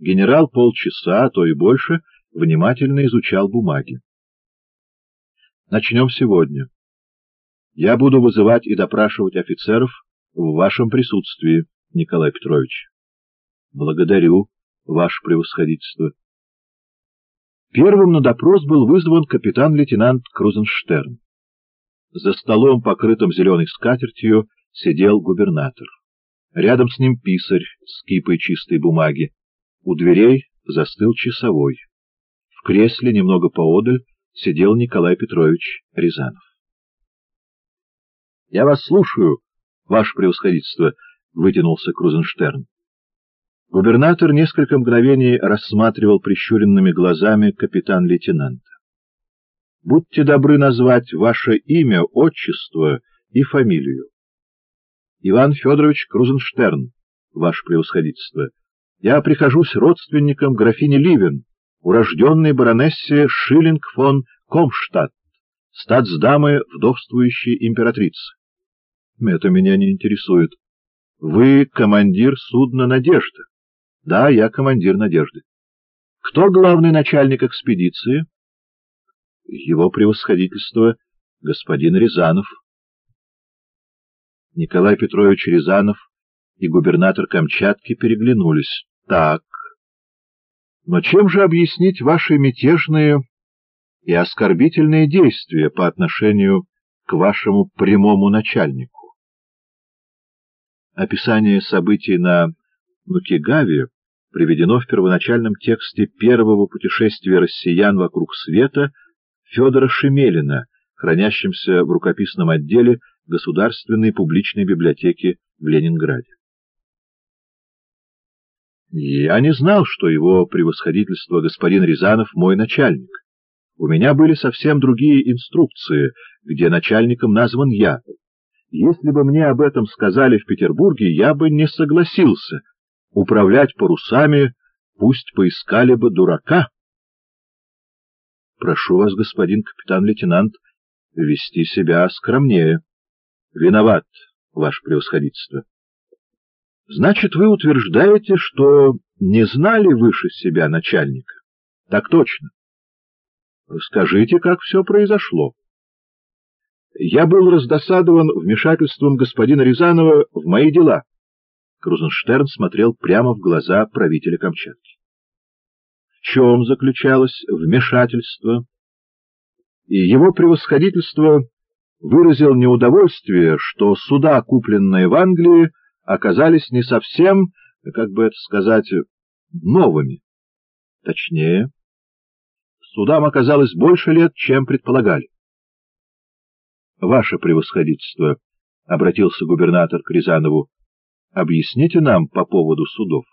Генерал полчаса, а то и больше, внимательно изучал бумаги. Начнем сегодня. Я буду вызывать и допрашивать офицеров в вашем присутствии, Николай Петрович. Благодарю, ваше превосходительство. Первым на допрос был вызван капитан-лейтенант Крузенштерн. За столом, покрытым зеленой скатертью, сидел губернатор. Рядом с ним писарь с кипой чистой бумаги. У дверей застыл часовой. В кресле немного поодаль сидел Николай Петрович Рязанов. — Я вас слушаю, ваше превосходительство, — вытянулся Крузенштерн. Губернатор несколько мгновений рассматривал прищуренными глазами капитан-лейтенанта. — Будьте добры назвать ваше имя, отчество и фамилию. — Иван Федорович Крузенштерн, ваше превосходительство. Я прихожусь родственником графини Ливен, урожденной баронессе Шиллинг фон Комштадт, статсдамы вдовствующей императрицы. — Это меня не интересует. — Вы командир судна «Надежда». — Да, я командир «Надежды». — Кто главный начальник экспедиции? — Его превосходительство господин Рязанов. Николай Петрович Рязанов и губернатор Камчатки переглянулись. — Так. Но чем же объяснить ваши мятежные и оскорбительные действия по отношению к вашему прямому начальнику? Описание событий на Нукигаве приведено в первоначальном тексте первого путешествия россиян вокруг света Федора Шемелина, хранящемся в рукописном отделе Государственной публичной библиотеки в Ленинграде. Я не знал, что его превосходительство господин Рязанов мой начальник. У меня были совсем другие инструкции, где начальником назван я. Если бы мне об этом сказали в Петербурге, я бы не согласился. Управлять парусами пусть поискали бы дурака. Прошу вас, господин капитан-лейтенант, вести себя скромнее. Виноват, ваше превосходительство. Значит, вы утверждаете, что не знали выше себя начальника? Так точно. Расскажите, как все произошло. Я был раздосадован вмешательством господина Рязанова в мои дела. Крузенштерн смотрел прямо в глаза правителя Камчатки. В чем заключалось вмешательство? И его превосходительство выразил неудовольствие, что суда, купленные в Англии, оказались не совсем, как бы это сказать, новыми. Точнее, судам оказалось больше лет, чем предполагали. Ваше превосходительство, — обратился губернатор к Рязанову, — объясните нам по поводу судов.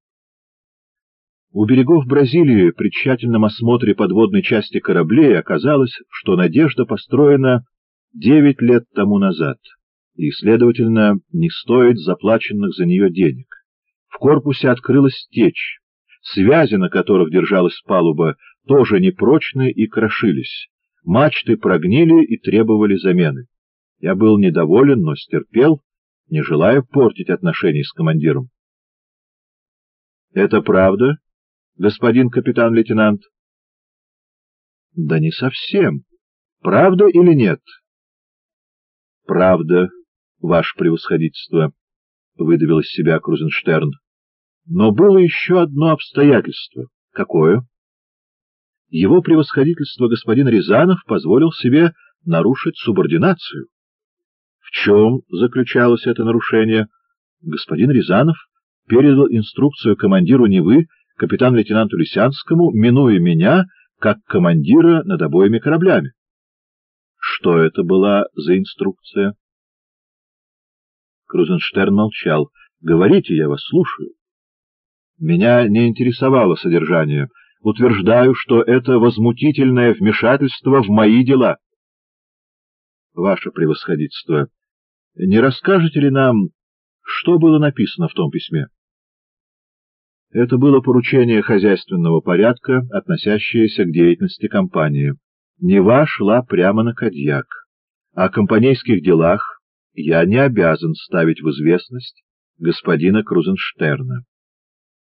У берегов Бразилии при тщательном осмотре подводной части кораблей оказалось, что «Надежда» построена 9 лет тому назад, и, следовательно, не стоит заплаченных за нее денег. В корпусе открылась течь, связи, на которых держалась палуба, тоже непрочны и крошились. Мачты прогнили и требовали замены. Я был недоволен, но стерпел, не желая портить отношения с командиром. — Это правда, господин капитан-лейтенант? — Да не совсем. Правда или нет? — Правда, ваше превосходительство, — выдавил из себя Крузенштерн. Но было еще одно обстоятельство. Какое? Его превосходительство господин Рязанов позволил себе нарушить субординацию. В чем заключалось это нарушение? Господин Рязанов передал инструкцию командиру Невы, капитан-лейтенанту Лисянскому, минуя меня, как командира над обоими кораблями. Что это была за инструкция? Крузенштерн молчал. — Говорите, я вас слушаю. Меня не интересовало содержание. Утверждаю, что это возмутительное вмешательство в мои дела. Ваше превосходительство, не расскажете ли нам, что было написано в том письме? Это было поручение хозяйственного порядка, относящееся к деятельности компании. Нева шла прямо на Кадьяк. О компанейских делах я не обязан ставить в известность господина Крузенштерна.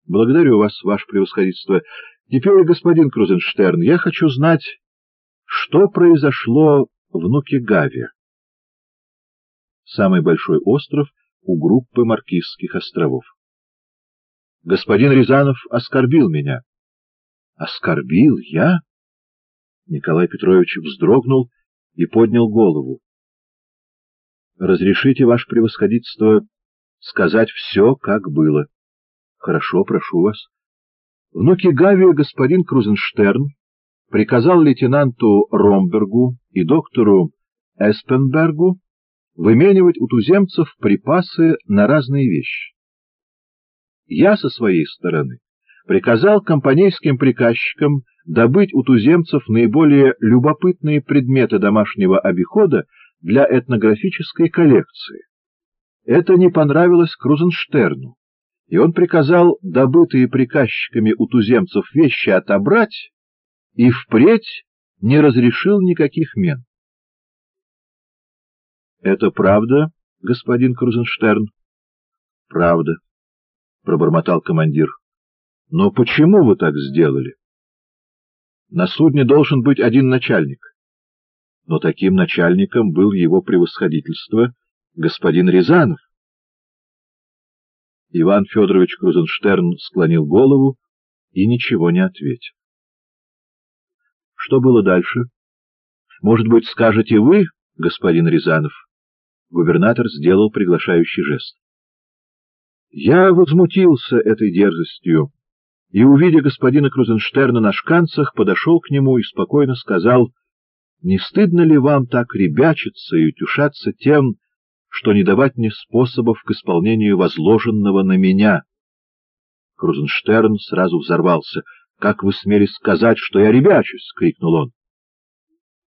Благодарю вас, ваше превосходительство. Теперь, господин Крузенштерн, я хочу знать, что произошло в Нукигаве, самый большой остров у группы Маркизских островов. Господин Рязанов оскорбил меня. Оскорбил я? Николай Петрович вздрогнул и поднял голову. Разрешите, ваше превосходительство, сказать все, как было. Хорошо, прошу вас. В Нукигаве господин Крузенштерн приказал лейтенанту Ромбергу и доктору Эспенбергу выменивать у туземцев припасы на разные вещи. Я со своей стороны приказал компанейским приказчикам добыть у туземцев наиболее любопытные предметы домашнего обихода для этнографической коллекции. Это не понравилось Крузенштерну, и он приказал добытые приказчиками у туземцев вещи отобрать и впредь не разрешил никаких мен. — Это правда, господин Крузенштерн? — Правда, — пробормотал командир. — Но почему вы так сделали? На судне должен быть один начальник. Но таким начальником был его превосходительство господин Рязанов. Иван Федорович Крузенштерн склонил голову и ничего не ответил. Что было дальше? Может быть, скажете вы, господин Рязанов? Губернатор сделал приглашающий жест. Я возмутился этой дерзостью и, увидя господина Крузенштерна на шканцах, подошел к нему и спокойно сказал: «Не стыдно ли вам так ребячиться и утешаться тем, что не давать мне способов к исполнению возложенного на меня?» Крузенштерн сразу взорвался. «Как вы смели сказать, что я ребячусь?» — крикнул он.